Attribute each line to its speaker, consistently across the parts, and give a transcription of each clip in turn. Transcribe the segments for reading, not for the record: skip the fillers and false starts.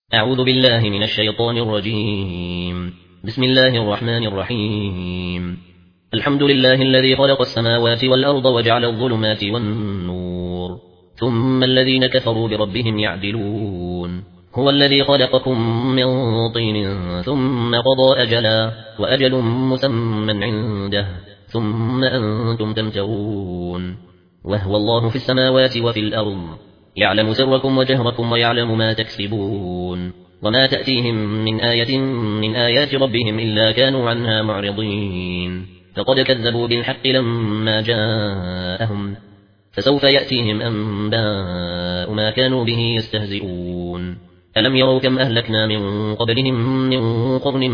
Speaker 1: أعوذ بالله من الشيطان الرجيم. بسم الله الرحمن الرحيم. الحمد لله الذي خلق السماوات والأرض وجعل الظلمات والنور ثم الذين كفروا بربهم يعدلون. هو الذي خلقكم من طين ثم قضى أجلا وأجل مسمى عنده ثم أنتم تمترون. وهو الله في السماوات وفي الأرض يعلم سركم وجهركم ويعلم ما تكسبون. وما تأتيهم من آية من آيات ربهم إلا كانوا عنها معرضين. فقد كذبوا بالحق لما جاءهم فسوف يأتيهم أنباء ما كانوا به يستهزئون. ألم يروا كم أهلكنا من قبلهم من قرن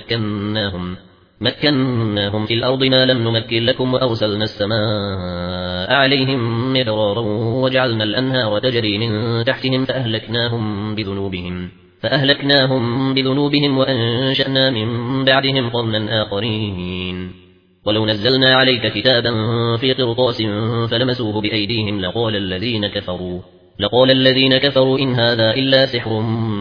Speaker 1: مكناهم في الأرض ما لم نمكن لكم وأرسلنا السماء عليهم مدرارا وجعلنا الأنهار تجري من تحتهم فأهلكناهم بذنوبهم وأنشأنا من بعدهم قرنا آخرين. ولو نزلنا عليك كتابا في قرطاس فلمسوه بأيديهم لقال الذين كفروا إن هذا إلا سحر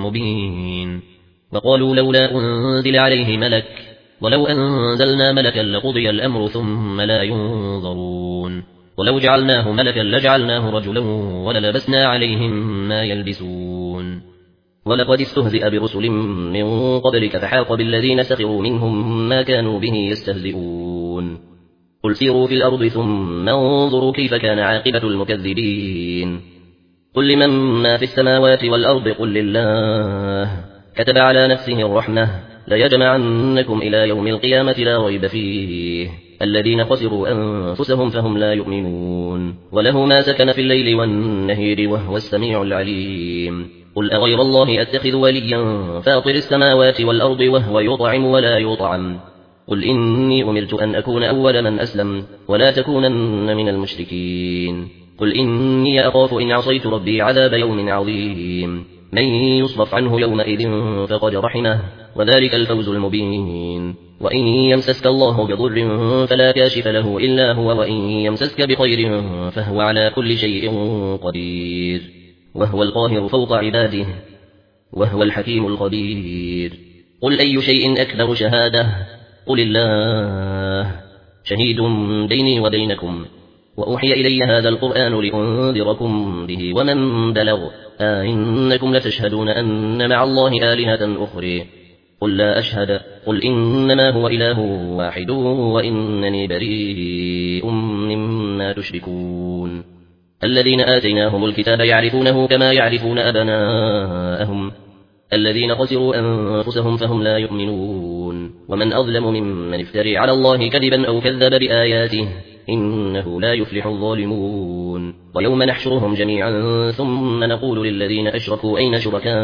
Speaker 1: مبين. وقالوا لولا أنزل عليه ملك ولو أنزلنا ملكا لقضي الأمر ثم لا ينظرون. ولو جعلناه ملكا لجعلناه رجلا وللبسنا عليهم ما يلبسون. ولقد استهزئ برسل من قبلك فحاق بالذين سخروا منهم ما كانوا به يستهزئون. قل سيروا في الأرض ثم انظروا كيف كان عاقبة المكذبين. قل لمن ما في السماوات والأرض قل لله كتب على نفسه الرحمة ليجمعنكم إلى يوم القيامة لا ريب فيه الذين خسروا أنفسهم فهم لا يؤمنون. وله ما سكن في الليل والنهير وهو السميع العليم. قل أغير الله أتخذ وليا فاطر السماوات والأرض وهو يطعم ولا يطعم. قل إني أمرت أن أكون أول من أسلم ولا تكونن من المشركين. قل إني أخاف إن عصيت ربي عذاب يوم عظيم. من يصرف عنه يومئذ فقد رحمه وذلك الفوز المبين. وإن يمسسك الله بضر فلا كاشف له إلا هو وإن يمسسك بخير فهو على كل شيء قدير. وهو القاهر فوق عباده وهو الحكيم الخبير. قل أي شيء أكبر شهادة قل الله شهيد بيني وبينكم وأوحي إلي هذا القرآن لأنذركم به ومن بلغ أئنكم لتشهدون أن مع الله آلهة أخرى قل لا أشهد. قل إنما هو إله واحد وإنني بريء مما تشركون. الذين آتيناهم الكتاب يعرفونه كما يعرفون أبناءهم الذين خسروا أنفسهم فهم لا يؤمنون. ومن أظلم ممن افتري على الله كذبا أو كذب بآياته إنه لا يفلح الظالمون. ويوم نحشرهم جميعا ثم نقول للذين أشركوا أين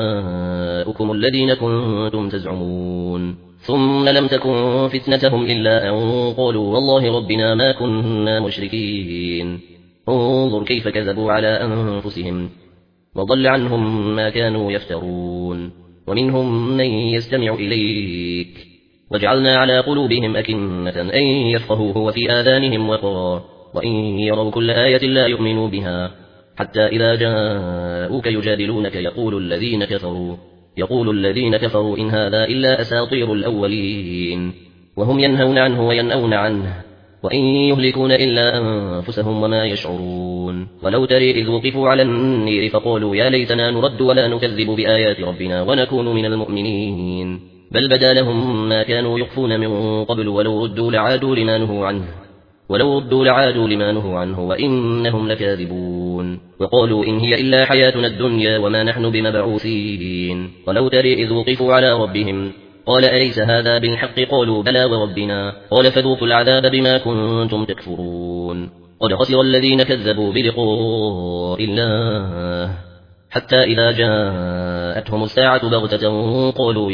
Speaker 1: شركاؤكم الذين كنتم تزعمون ثم لم تكن فتنتهم إلا أن قالوا والله ربنا ما كنا مشركين. انظر كيف كذبوا على أنفسهم وضل عنهم ما كانوا يفترون. ومنهم من يستمع إليك وجعلنا على قلوبهم أكنة أن يفقهوه وفي آذانهم وقرا وإن يروا كل آية لا يؤمنوا بها حتى إذا جاءوك يجادلونك يقول الذين كفروا إن هذا إلا أساطير الأولين. وهم ينهون عنه وينأون عنه وإن يهلكون إلا أنفسهم وما يشعرون. ولو ترى إذ وقفوا على النير فقالوا يا ليتنا نرد ولا نكذب بآيات ربنا ونكون من المؤمنين بل بدا لهم ما كانوا يخفون من قبل ولو ردوا لعادوا لما نهوا عنه وإنهم لكاذبون. وقالوا إن هي إلا حياتنا الدنيا وما نحن بمبعوثين. ولو ترى إذ وقفوا على ربهم قال أليس هذا بالحق قالوا بلى وربنا قال فذوقوا العذاب بما كنتم تكفرون. قد خسر الذين كذبوا بلقاء الله حتى إذا جاءتهم الساعة بغتة قالوا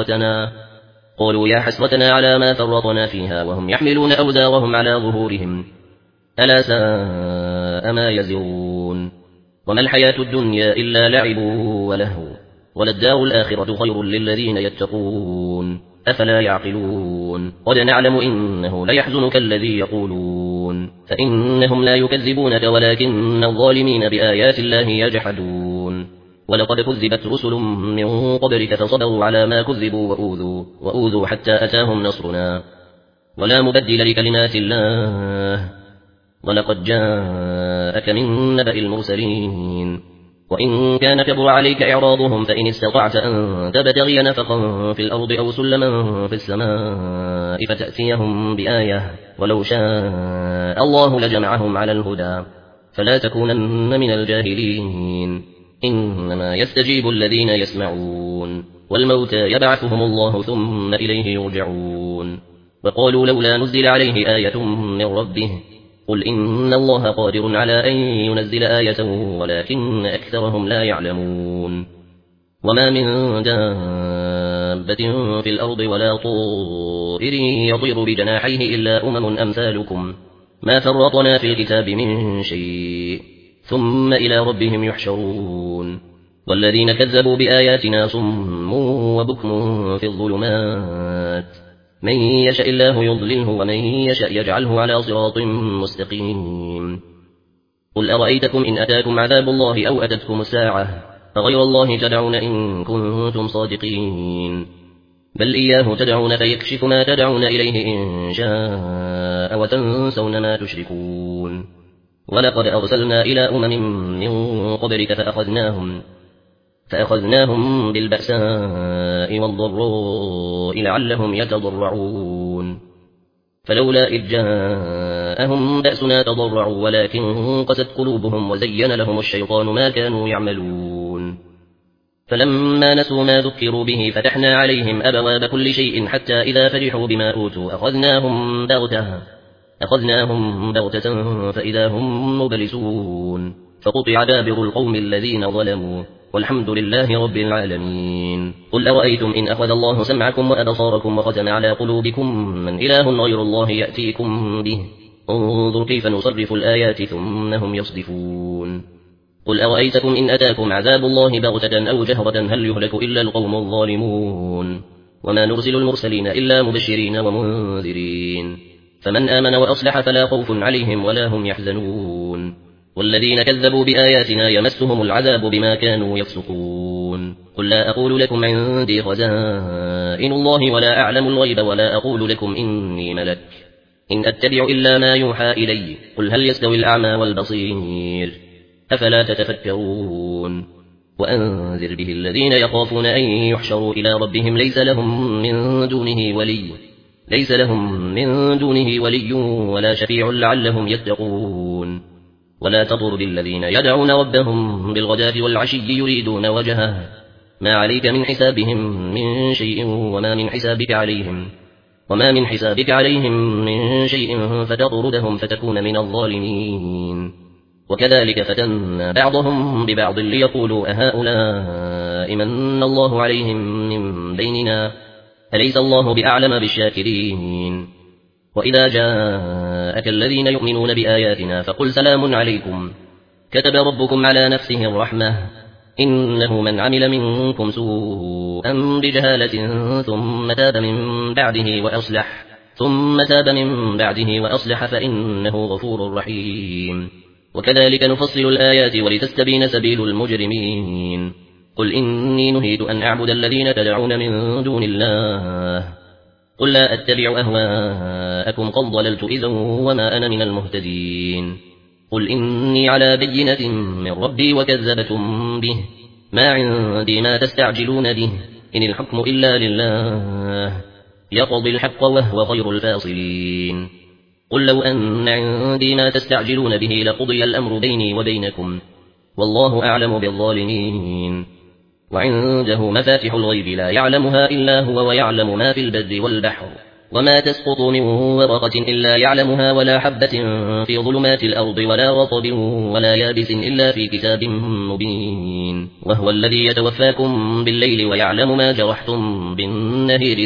Speaker 1: يا حسرتنا على ما فرطنا فيها وهم يحملون أوزارهم على ظهورهم ألا ساء ما يزرون. وما الحياة الدنيا إلا لعب ولهو وللدار الآخرة خير للذين يتقون أفلا يعقلون. قد نعلم إنه ليحزنك الذي يقولون فإنهم لا يكذبونك ولكن الظالمين بآيات الله يجحدون. ولقد كذبت رسل من قبلك فصبروا على ما كذبوا وأوذوا حتى أتاهم نصرنا ولا مبدل لكلمات الله ولقد جاءك من نبأ المرسلين وإن كان كبر عليك إعراضهم فإن استطعت أن تبتغي نفقا في الأرض أو سلما في السماء فتأتيهم بآية ولو شاء الله لجمعهم على الهدى فلا تكونن من الجاهلين إنما يستجيب الذين يسمعون والموتى يبعثهم الله ثم إليه يرجعون وقالوا لولا نزل عليه آية من ربه قل إن الله قادر على أن ينزل آية ولكن أكثرهم لا يعلمون وما من دابة في الأرض ولا طائر يطير بجناحيه إلا أمثالكم ما فرطنا في الكتاب من شيء ثم إلى ربهم يحشرون والذين كذبوا بآياتنا صم وبكم في الظلمات من يشاء الله يضلله ومن يشاء يجعله على صراط مستقيم قل أرأيتكم إن أتاكم عذاب الله أو أتتكم الساعة فغير الله تدعون إن كنتم صادقين بل إياه تدعون فيكشف ما تدعون إليه إن شاء وتنسون ما تشركون ولقد أرسلنا إلى من قبلك فأخذناهم بالبأساء والضراء لعلهم يتضرعون فلولا إذ جاءهم بأسنا تضرعوا ولكن قست قلوبهم وزين لهم الشيطان ما كانوا يعملون فلما نسوا ما ذكروا به فتحنا عليهم أبواب كل شيء حتى إذا فرحوا بما أوتوا أخذناهم بغتة فإذا هم مبلسون فقطع دابر القوم الذين ظلموا والحمد لله رب العالمين قل أرأيتم إن أخذ الله سمعكم وأبصاركم وختم على قلوبكم من إله غير الله يأتيكم به انظر كيف نصرف الآيات ثم هم يصدفون قل أرأيتكم إن أتاكم عذاب الله بغتة أو جهرة هل يهلك إلا القوم الظالمون وما نرسل المرسلين إلا مبشرين ومنذرين فمن آمن وأصلح فلا خوف عليهم ولا هم يحزنون والذين كذبوا بآياتنا يمسهم العذاب بما كانوا يفسقون قل لا أقول لكم عندي خزائن الله ولا أعلم الغيب ولا أقول لكم إني ملك إن أتبع إلا ما يوحى إلي قل هل يستوي الأعمى والبصير أفلا تتفكرون وأنذر به الذين يخافون أن يحشروا إلى ربهم ليس لهم من دونه ولي ولا شفيع لعلهم يتقون ولا تطرد الذين يدعون ربهم بالغداة والعشي يريدون وجهه ما عليك من حسابهم من شيء وما من حسابك عليهم من شيء فتطردهم فتكون من الظالمين وكذلك فتنا بعضهم ببعض ليقولوا أهؤلاء من الله عليهم من بيننا أليس الله بأعلم بالشاكرين وإذا جاءك الذين يؤمنون بآياتنا فقل سلام عليكم كتب ربكم على نفسه الرحمة إنه من عمل منكم سوءا بجهالة ثم تاب من بعده وأصلح فإنه غفور رحيم وكذلك نفصل الآيات ولتستبين سبيل المجرمين قل إني نهيت أن أعبد الذين تدعون من دون الله قل لا أتبع أهواءكم قد ضللت إذا وما أنا من المهتدين قل إني على بينة من ربي وكذبتم به ما عندي ما تستعجلون به إن الحكم إلا لله يقضي الحق وهو خير الفاصلين قل لو أن عندي ما تستعجلون به لقضي الأمر بيني وبينكم والله أعلم بالظالمين وعنده مفاتح الغيب لا يعلمها إلا هو ويعلم ما في البر والبحر وما تسقط من ورقة إلا يعلمها ولا حبة في ظلمات الأرض ولا رطب ولا يابس إلا في كتاب مبين وهو الذي يتوفاكم بالليل ويعلم ما جرحتم بالنهار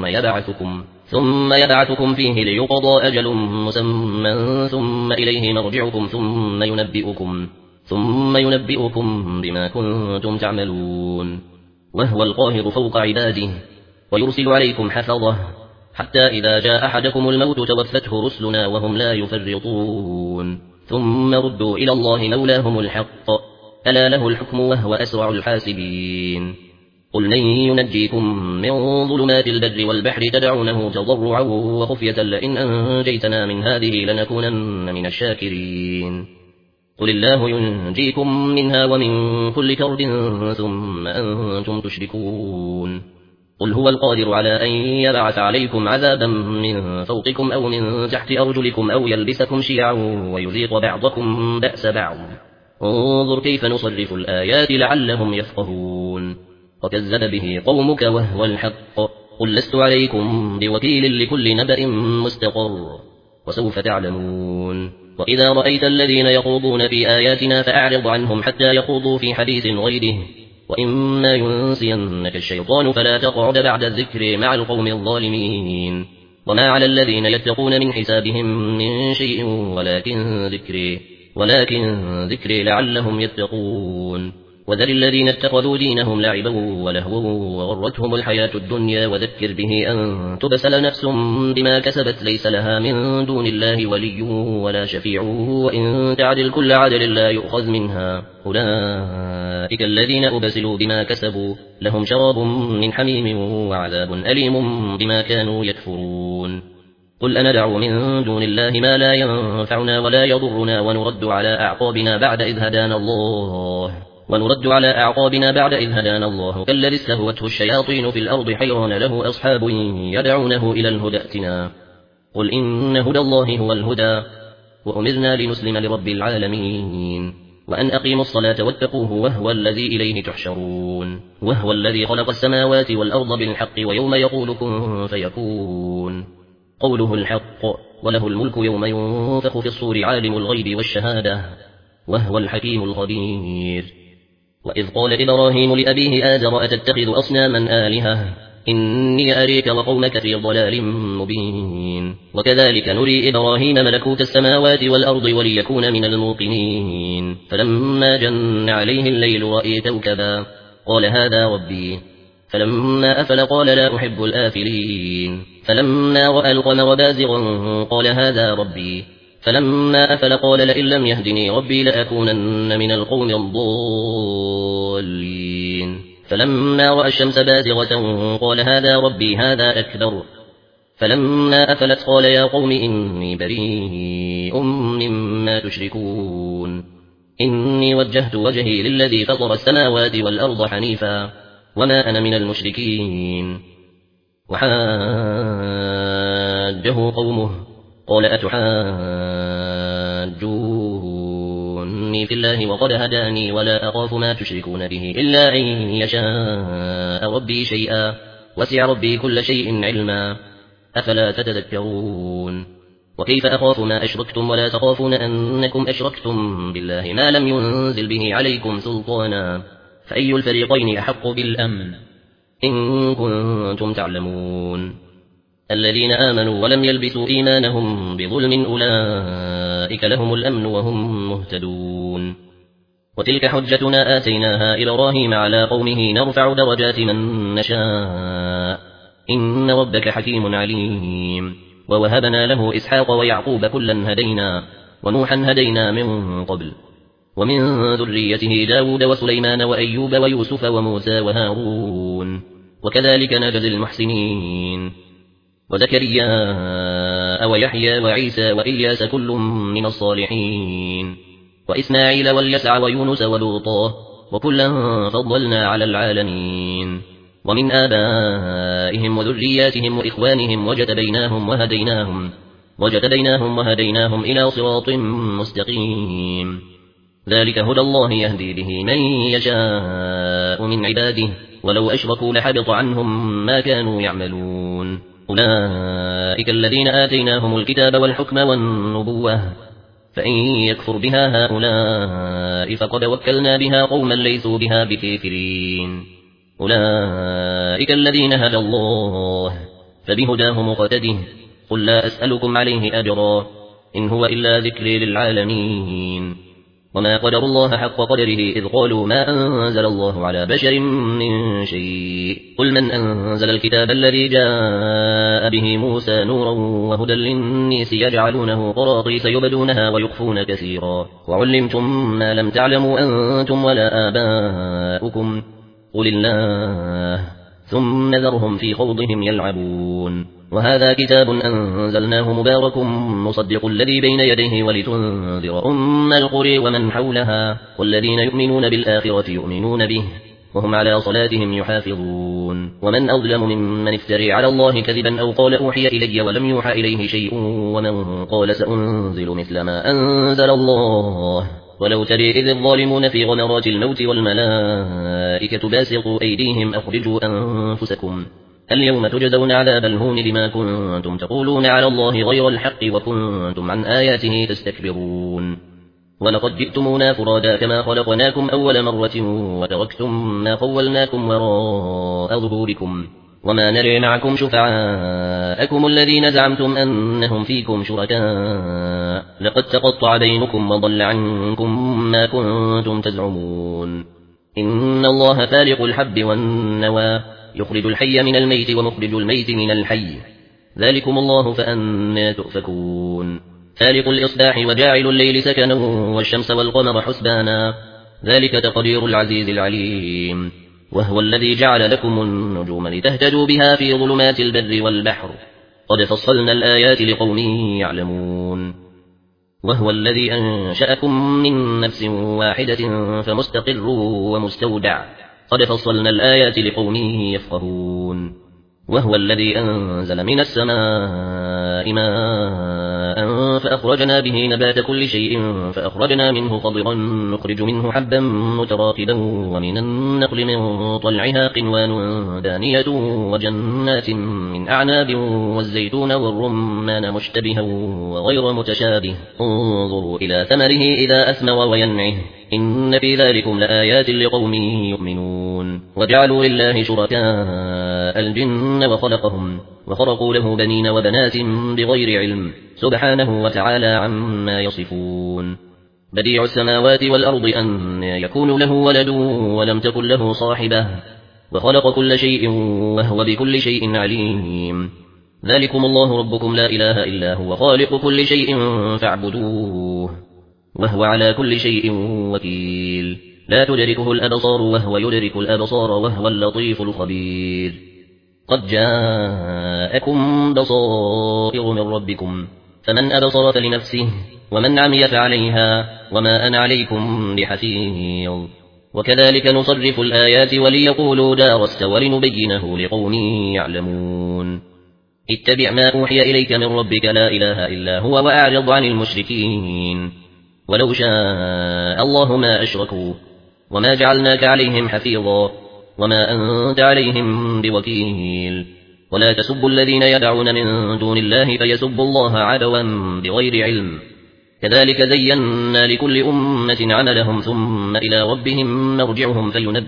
Speaker 1: ثم يبعثكم فيه ليقضى أجل مسمى ثم إليه مرجعكم ثم ينبئكم بما كنتم تعملون وهو القاهر فوق عباده ويرسل عليكم حفظه حتى إذا جاء أحدكم الموت توفته رسلنا وهم لا يفرطون ثم ردوا إلى الله مولاهم الحق ألا له الحكم وهو أسرع الحاسبين قل من ينجيكم من ظلمات البر والبحر تدعونه تضرعا وخفية لئن أنجيتنا من هذه لنكونن من الشاكرين قل الله ينجيكم منها ومن كل كرب ثم أنتم تشركون قل هو القادر على أن يبعث عليكم عذابا من فوقكم أو من تحت أرجلكم أو يلبسكم شيعا ويذيق بعضكم بأس بعض انظر كيف نصرف الآيات لعلهم يفقهون وكذب به قومك وهو الحق قل لست عليكم بوكيل لكل نبأ مستقر وسوف تعلمون وإذا رأيت الذين يخوضون في آياتنا فأعرض عنهم حتى يخوضوا في حديث غيره وإما ينسينك الشيطان فلا تقعد بعد الذكر مع القوم الظالمين وما على الذين يتقون من حسابهم من شيء ولكن ذكري لعلهم يتقون وذر الذين اتخذوا دينهم لعبا ولهوا وغرتهم الحياة الدنيا وذكر به أن تبسل نفس بما كسبت ليس لها من دون الله ولي ولا شفيع وإن تعدل كل عدل لا يؤخذ منها أولئك الذين أبسلوا بما كسبوا لهم شراب من حميم وعذاب أليم بما كانوا يكفرون قل أندعو من دون الله ما لا ينفعنا ولا يضرنا ونرد على أعقابنا بعد إذ هدانا الله كالذي استهوته الشياطين في الأرض حيران له أصحاب يدعونه إلى الهدى ائتنا قل إن هدى الله هو الهدى وأمرنا لنسلم لرب العالمين وأن أقيموا الصلاة واتقوه وهو الذي إليه تحشرون وهو الذي خلق السماوات والأرض بالحق ويوم يقول كن فيكون قوله الحق وله الملك يوم ينفخ في الصور عالم الغيب والشهادة وهو الحكيم الخبير وإذ قال إبراهيم لأبيه آزر أتتخذ أصناما آلهة إني أريك وقومك في ضلال مبين وكذلك نري إبراهيم ملكوت السماوات والأرض وليكون من الموقنين فلما جن عليه الليل رأى كوكبا قال هذا ربي فلما أفل قال لا أحب الآفلين فلما رأى القمر بازغا قال هذا ربي فلما أفل قال لئن لم يهدني ربي لأكونن من القوم الضالين فلما رأى الشمس بازغة قال هذا ربي هذا أكبر فلما أفلت قال يا قوم إني بريء مما تشركون إني وجهت وجهي للذي فطر السماوات والأرض حنيفا وما أنا من المشركين وحاجه قومه قال أتحاجوني في الله وقد هداني ولا أخاف ما تشركون به إلا أن يشاء ربي شيئا وسع ربي كل شيء علما أفلا تتذكرون وكيف أخاف ما أشركتم ولا تخافون أنكم أشركتم بالله ما لم ينزل به عليكم سلطانا فأي الفريقين أحق بالأمن إن كنتم تعلمون الذين آمنوا ولم يلبسوا إيمانهم بظلم أولئك لهم الأمن وهم مهتدون وتلك حجتنا آتيناها إبراهيم على قومه نرفع درجات من نشاء إن ربك حكيم عليم ووهبنا له إسحاق ويعقوب كلا هدينا ونوحا هدينا من قبل ومن ذريته داود وسليمان وأيوب ويوسف وموسى وهارون وكذلك نجزي المحسنين وزكريا ويحيى وعيسى وإلياس كل من الصالحين وإسماعيل واليسع ويونس ولوطا وكلا فضلنا على العالمين ومن آبائهم وذرياتهم وإخوانهم وجتبيناهم وهديناهم إلى صراط مستقيم ذلك هدى الله يهدي به من يشاء من عباده ولو أشركوا لحبط عنهم ما كانوا يعملون أولئك الذين آتيناهم الكتاب والحكم والنبوة فإن يكفر بها هؤلاء فقد وكلنا بها قوما ليسوا بها بكافرين أولئك الذين هدى الله فبهداه مقتده قل لا أسألكم عليه أجرا إن هو إلا ذكر للعالمين وما قدر الله حق قدره إذ قالوا ما أنزل الله على بشر من شيء قل من أنزل الكتاب الذي جاء به موسى نورا وهدى للناس يجعلونه قراطيس يبدونها ويخفون كثيرا وعلمتم ما لم تعلموا أنتم ولا آباؤكم قل الله ثم ذرهم في خوضهم يلعبون وهذا كتاب أنزلناه مبارك مصدق الذي بين يديه ولتنذر القرى ومن حولها والذين يؤمنون بالآخرة يؤمنون به وهم على صلاتهم يحافظون ومن أظلم ممن افتري على الله كذبا أو قال أوحي إلي ولم يوحى إليه شيء ومن قال سأنزل مثل ما أنزل الله ولو ترى إذ الظالمون في غمرات الموت والملائكة باسطوا أيديهم أخرجوا أنفسكم اليوم تجزون عذاب الهون بما كنتم تقولون على الله غير الحق وكنتم عن آياته تستكبرون ولقد جئتمونا فرادا كما خلقناكم أول مرة وتركتم ما خولناكم وراء ظهوركم وما نرى معكم شفعاءكم الذين زعمتم أنهم فيكم شركاء لقد تقطع بينكم وضل عنكم ما كنتم تزعمون إن الله فالق الحب والنوى يخرج الحي من الميت ومخرج الميت من الحي ذلكم الله فأنى تؤفكون فالق الإصباح وجاعل الليل سكنا والشمس والقمر حسبانا ذلك تقدير العزيز العليم وهو الذي جعل لكم النجوم لتهتدوا بها في ظلمات البر والبحر قد فصلنا الآيات لقوم يعلمون وهو الذي أنشأكم من نفس واحدة فمستقر ومستودع قد فصلنا الآيات لقوم يفقهون وهو الذي أنزل من السماء ماء فأخرجنا به نبات كل شيء فأخرجنا منه خضرا نخرج منه حبا متراكبا ومن النخل من طلعها قنوان دانية وجنات من أعناب والزيتون والرمان مشتبها وغير متشابه انظروا إلى ثمره إذا أثمر وينعه إن في ذلكم لآيات لقوم يؤمنون وجعلوا لله شركاء الجن وخلقوا له بنين وبنات بغير علم سبحانه وتعالى عما يصفون بديع السماوات والأرض أن يكون له ولد ولم تكن له صاحبة وخلق كل شيء وهو بكل شيء عليم ذلكم الله ربكم لا إله إلا هو خالق كل شيء فاعبدوه وهو على كل شيء وكيل لا تدركه الأبصار وهو يدرك الأبصار وهو اللطيف الخبير قد جاءكم بصائر من ربكم فمن أبصر فلنفسه ومن عمي فعليها وما أنا عليكم بحفيظ وكذلك نصرف الآيات وليقولوا درست ولنبينه لقوم يعلمون اتبع ما أوحي إليك من ربك لا إله إلا هو وأعرض عن المشركين ولو شاء الله ما أشركوا وما جعلناك عليهم حفيظا وما أنت عليهم بوكيل ولا تسبوا الذين يدعون من دون الله فيسبوا الله عدوا بغير علم كذلك زينا لكل أمة عملهم ثم إلى ربهم مرجعهم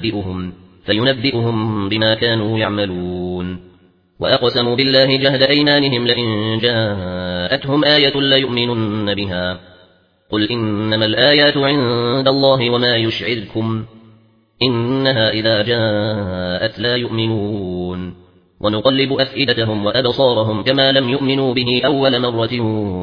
Speaker 1: فينبئهم بما كانوا يعملون وأقسموا بالله جهد أيمانهم لئن جاءتهم آية ليؤمنن بها قل إنما الآيات عند الله وما يشعركم إنها إذا جاءت لا يؤمنون ونقلب أفئدتهم وأبصارهم كما لم يؤمنوا به أول مرة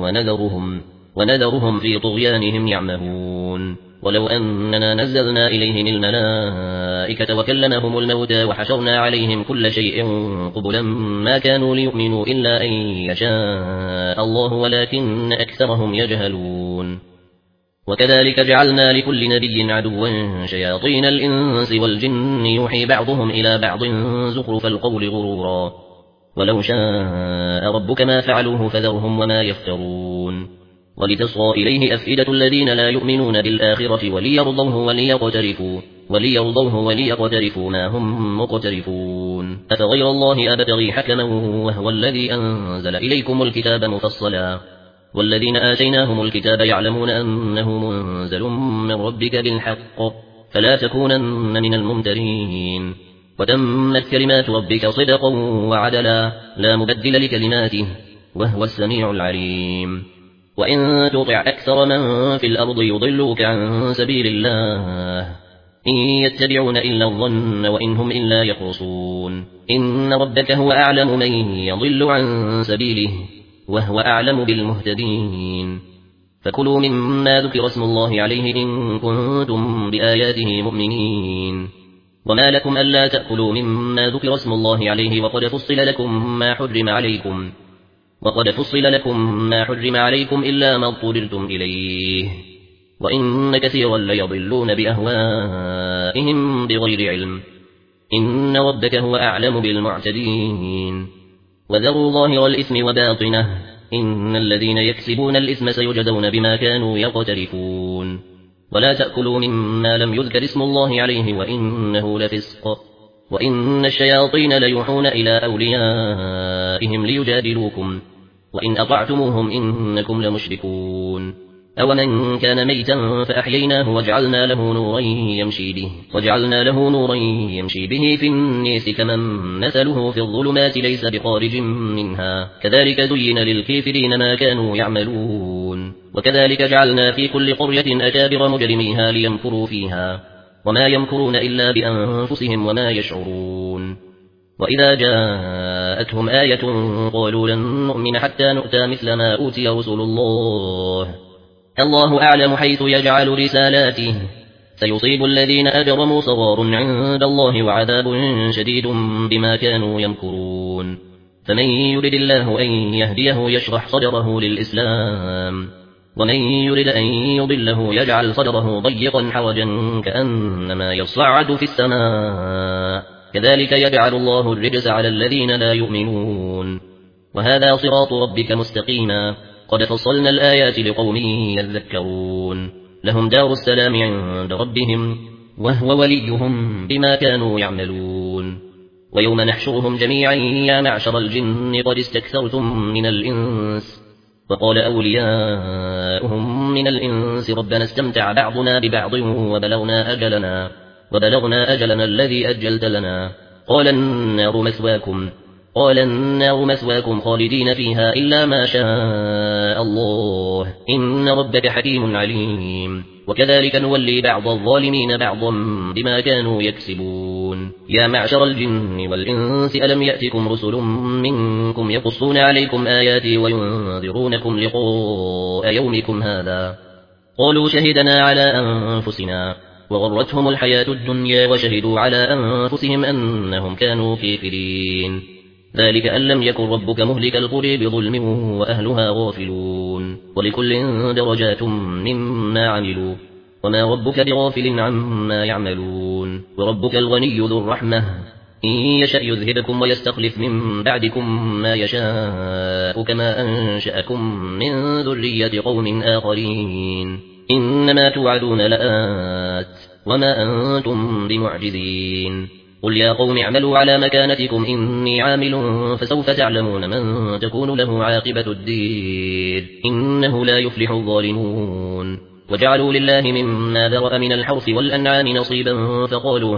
Speaker 1: ونذرهم في طغيانهم يعمهون ولو أننا نزلنا إليهم الملائكة وكلمهم الموتى وحشرنا عليهم كل شيء قبلا ما كانوا ليؤمنوا إلا أن يشاء الله ولكن أكثرهم يجهلون وكذلك جعلنا لكل نبي عدوا شياطين الإنس والجن يوحي بعضهم إلى بعض زخرف القول غرورا ولو شاء ربك ما فعلوه فذرهم وما يفترون ولتصغى إليه أفئدة الذين لا يؤمنون بالآخرة وليرضوه وليقترفوا ما هم مقترفون أفغير الله أبتغي حكما وهو الذي أنزل إليكم الكتاب مفصلا والذين آتيناهم الكتاب يعلمون أنه منزل من ربك بالحق فلا تكونن من الممترين وتمت كلمات ربك صدقا وعدلا لا مبدل لكلماته وهو السميع العليم وإن تطع أكثر من في الأرض يضلوك عن سبيل الله إن يتبعون إلا الظن وإن هم إلا يخرصون إن ربك هو أعلم من يضل عن سبيله وهو أعلم بالمهتدين فكلوا مما ذكر اسم الله عليه إن كنتم بآياته مؤمنين وما لكم ألا تأكلوا مما ذكر اسم الله عليه وقد فصل لكم ما حرم عليكم إلا ما اضطررتم إليه وإن كثيرا ليضلون بأهوائهم بغير علم إن ربك هو أعلم بالمعتدين وذروا ظاهر الإثم وباطنه إن الذين يكسبون الإثم سيجزون بما كانوا يقترفون ولا تأكلوا مما لم يذكر اسم الله عليه وإنه لفسق وإن الشياطين ليوحون إلى أوليائهم ليجادلوكم وإن أطعتموهم إنكم لمشركون أومن كان ميتا فأحييناه وجعلنا له نورا يمشي به في الناس كمن مثله في الظلمات ليس بخارج منها كذلك زين للكافرين ما كانوا يعملون وكذلك جعلنا في كل قرية أكابر مجرميها ليمكروا فيها وما يمكرون إلا بأنفسهم وما يشعرون وإذا جاءتهم آية قالوا لن نؤمن حتى نؤتى مثل ما أوتي رسل الله أعلم حيث يجعل رسالاته سيصيب الذين أجرموا صغار عند الله وعذاب شديد بما كانوا يمكرون فمن يرد الله أن يهديه يشرح صدره للإسلام ومن يرد أن يضله يجعل صدره ضيقا حرجا كأنما يصعد في السماء كذلك يجعل الله الرجس على الذين لا يؤمنون وهذا صراط ربك مستقيما قد فصلنا الآيات لقوم يذكرون لهم دار السلام عند ربهم وهو وليهم بما كانوا يعملون ويوم نحشرهم جميعا يا معشر الجن قد استكثرتم من الإنس وقال أولياؤهم من الإنس ربنا استمتع بعضنا ببعض وبلغنا أجلنا الذي أجلت لنا قال النار مثواكم خالدين فيها إلا ما شاء الله إن ربك حكيم عليم وكذلك نولي بعض الظالمين بعضا بما كانوا يكسبون يا معشر الجن والإنس ألم يأتكم رسل منكم يقصون عليكم آياتي وينذرونكم لقاء يومكم هذا قالوا شهدنا على أنفسنا وغرتهم الحياة الدنيا وشهدوا على أنفسهم أنهم كانوا كافرين ذلك أن لم يكن ربك مهلك القرى بظلم وأهلها غافلون ولكل درجات مما عملوا وما ربك بغافل عما يعملون وربك الغني ذو الرحمة إن يشأ يذهبكم ويستخلف من بعدكم ما يشاء كما أنشأكم من ذرية قوم آخرين إنما توعدون لآت وما أنتم بمعجزين قل يا قوم اعملوا على مكانتكم إني عامل فسوف تعلمون من تكون له عاقبة الدير إنه لا يفلح الظالمون وجعلوا لله مما ذرأ من الحرث والأنعام نصيبا فقالوا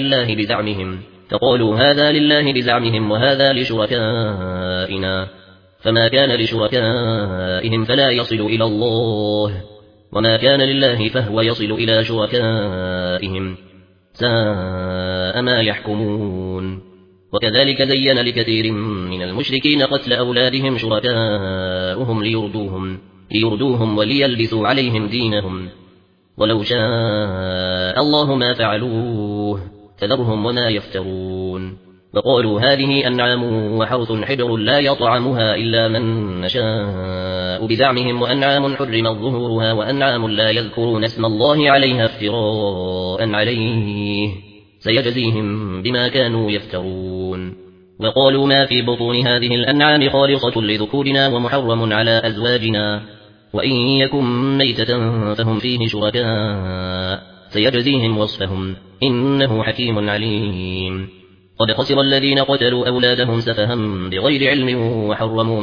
Speaker 1: هذا لله بزعمهم وهذا لشركائنا فما كان لشركائهم فلا يصل إلى الله وما كان لله فهو يصل إلى شركائهم ساء ما يحكمون وكذلك زين لكثير من المشركين قتل أولادهم شركاؤهم ليردوهم وليلبسوا عليهم دينهم ولو شاء الله ما فعلوه فذرهم وما يفترون وقالوا هذه أنعام وحرث حجر لا يطعمها إلا من نشاء بزعمهم وأنعام حرمت ظهورها وأنعام لا يذكرون اسم الله عليها افتراء عليه سيجزيهم بما كانوا يفترون وقالوا ما في بطون هذه الأنعام خالصة لذكورنا ومحرم على أزواجنا وإن يكن ميتة فهم فيه شركاء سيجزيهم وصفهم إنه حكيم عليم قد خسر الذين قتلوا أولادهم سفها بغير علم وحرموا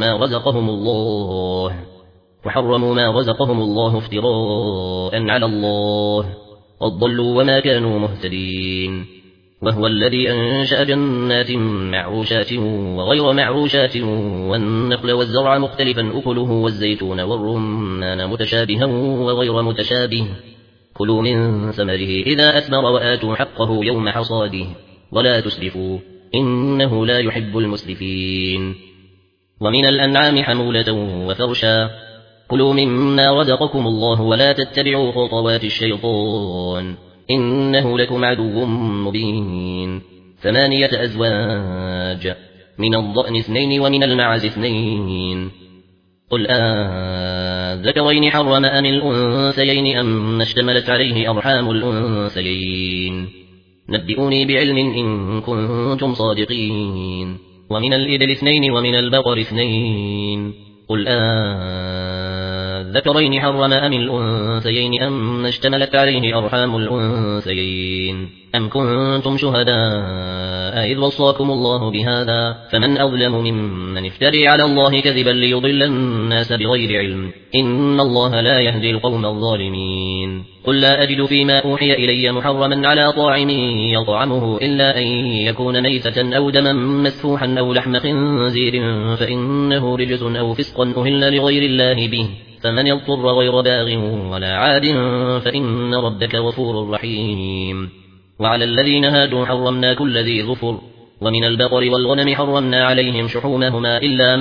Speaker 1: ما رزقهم الله افتراء على الله قد ضلوا وما كانوا مهتدين وهو الذي أنشأ جنات معروشات وغير معروشات والنخل والزرع مختلفا أكله والزيتون والرمان متشابها وغير متشابه كلوا من ثمره إذا أثمر وآتوا حقه يوم حصاده ولا تسرفوا إنه لا يحب المسرفين ومن الأنعام حمولة وفرشا كلوا مما رزقكم الله ولا تتبعوا خطوات الشيطان إنه لكم عدو مبين 8 أزواج من الضأن 2 ومن المعز 2 قل أذكرين حرم أم الأنثيين أم اشتملت عليه أرحام الأنثيين نبئوني بعلم إن كنتم صادقين ومن الإبل 2 ومن البقر 2 قل أذكرين حرم أم الأنثيين أم اشتملت عليه أرحام الأنثيين أم كنتم شهداء إذ وصاكم الله بهذا فمن أظلم ممن افتري على الله كذبا ليضل الناس بغير علم إن الله لا يهدي القوم الظالمين قل لا أجد فيما أوحي إلي محرما على طاعم يطعمه إلا أن يكون ميتة أو دما مسفوحا أو لحم خنزير فإنه رجس أو فسقا أهل لغير الله به فمن يضطر غير باغ ولا عاد فإن ربك غفور رحيم وعلى الذين هادوا حرمنا كل ذي ظفر ومن البقر والغنم حرمنا عليهم شحومهما إلا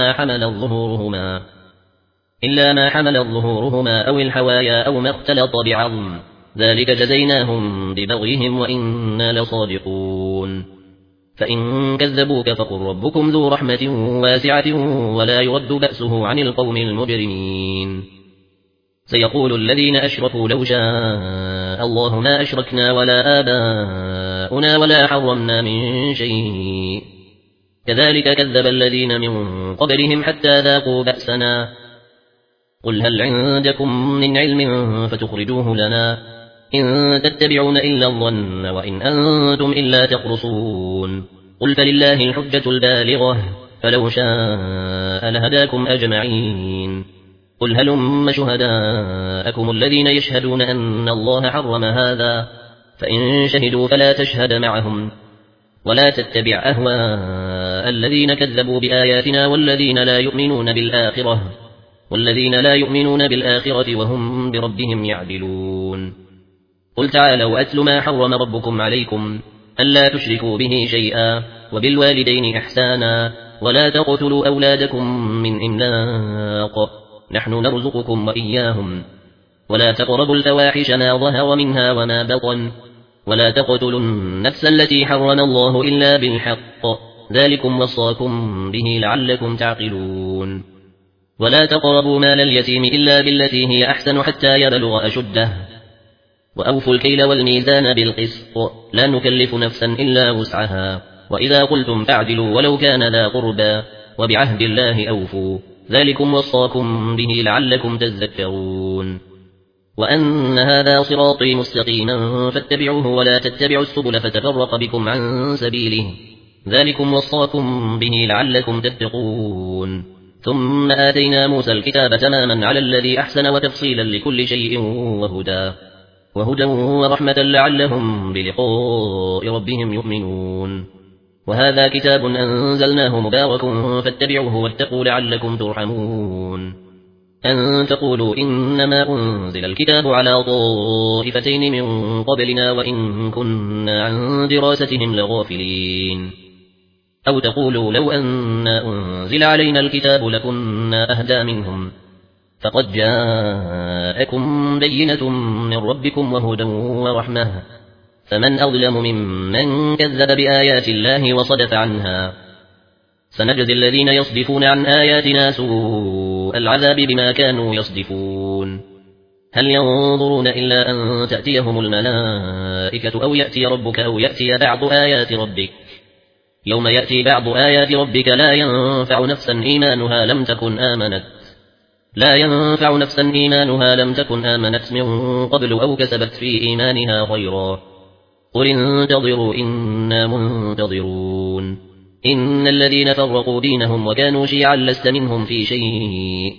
Speaker 1: ما حمل ظهورهما أو الحوايا أو ما اختلط بعظم ذلك جزيناهم ببغيهم وإنا لصادقون فإن كذبوك فقل ربكم ذو رحمة واسعة ولا يرد بأسه عن القوم المجرمين سيقول الذين أشركوا لو شاء الله ما أشركنا ولا آباؤنا ولا حرمنا من شيء كذلك كذب الذين من قبلهم حتى ذاقوا بأسنا قل هل عندكم من علم فتخرجوه لنا إن تتبعون إلا الظن وإن أنتم إلا تخرصون قل فلله الحجة البالغة فلو شاء لهداكم أجمعين قل هلم شهداءكم الذين يشهدون أن الله حرم هذا فإن شهدوا فلا تشهد معهم ولا تتبع أهواء الذين كذبوا بآياتنا والذين لا يؤمنون بالآخرة وهم بربهم يعدلون قل تعالوا أتل ما حرم ربكم عليكم ألا تشركوا به شيئا وبالوالدين إحسانا ولا تقتلوا أولادكم من إملاق نحن نرزقكم وإياهم ولا تقربوا الفواحش ما ظهر منها وما بطن ولا تقتلوا النفس التي حرم الله إلا بالحق ذلكم وصاكم به لعلكم تعقلون ولا تقربوا مال اليتيم إلا بالتي هي أحسن حتى يبلغ أشده وأوفوا الكيل والميزان بالقسط لا نكلف نفسا إلا وسعها وإذا قلتم فاعدلوا ولو كان ذا قربى وبعهد الله أوفوا ذلكم وصاكم به لعلكم تذكرون وأن هذا صراطي مستقيما فاتبعوه ولا تتبعوا السبل فتفرق بكم عن سبيله ذلكم وصاكم به لعلكم تتقون ثم آتينا موسى الكتاب تماما على الذي أحسن وتفصيلا لكل شيء وهدى ورحمة لعلهم بلقاء ربهم يؤمنون وهذا كتاب أنزلناه مبارك فاتبعوه واتقوا لعلكم ترحمون أن تقولوا إنما أنزل الكتاب على طائفتين من قبلنا وإن كنا عن دراستهم لغافلين أو تقولوا لو أن أنزل علينا الكتاب لكنا أهدى منهم فقد جاءكم بينة من ربكم وهدى ورحمة فمن أظلم ممن كذب بآيات الله وصدف عنها سنجزي الذين يصدفون عن آياتنا سوء العذاب بما كانوا يصدفون هل ينظرون إلا أن تأتيهم الملائكة أو يأتي ربك أو يأتي بعض آيات ربك يوم يأتي بعض آيات ربك لا ينفع نفسا إيمانها لم تكن آمنت من قبل أو كسبت في إيمانها خيرا قل انتظروا إنا منتظرون إن الذين فرقوا دينهم وكانوا شيعا لست منهم في شيء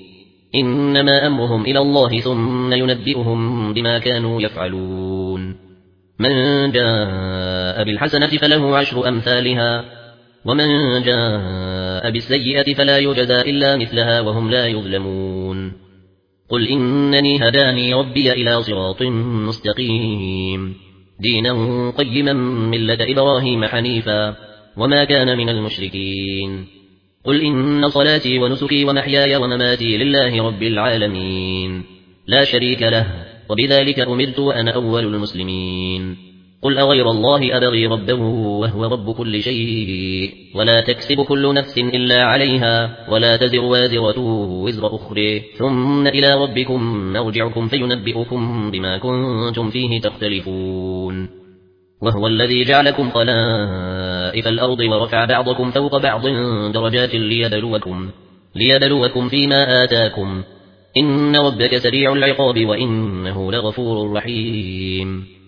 Speaker 1: إنما أمرهم إلى الله ثم ينبئهم بما كانوا يفعلون من جاء بالحسنة فله 10 أمثالها ومن جاء بالسيئة فلا يجزى إلا مثلها وهم لا يظلمون قل إنني هداني ربي إلى صراط مستقيم دينا قيما ملة إبراهيم حنيفا وما كان من المشركين قل إن صلاتي ونسكي ومحياي ومماتي لله رب العالمين لا شريك له وبذلك أمرت وأنا أول المسلمين قل أغير الله أبغي ربا وهو رب كل شيء ولا تكسب كل نفس إلا عليها ولا تزر وازرة وزر أخرى ثم إلى ربكم مرجعكم فينبئكم بما كنتم فيه تختلفون وهو الذي جعلكم خلائف الأرض ورفع بعضكم فوق بعض درجات ليبلوكم فيما آتاكم إن ربك سريع العقاب وإنه لغفور رحيم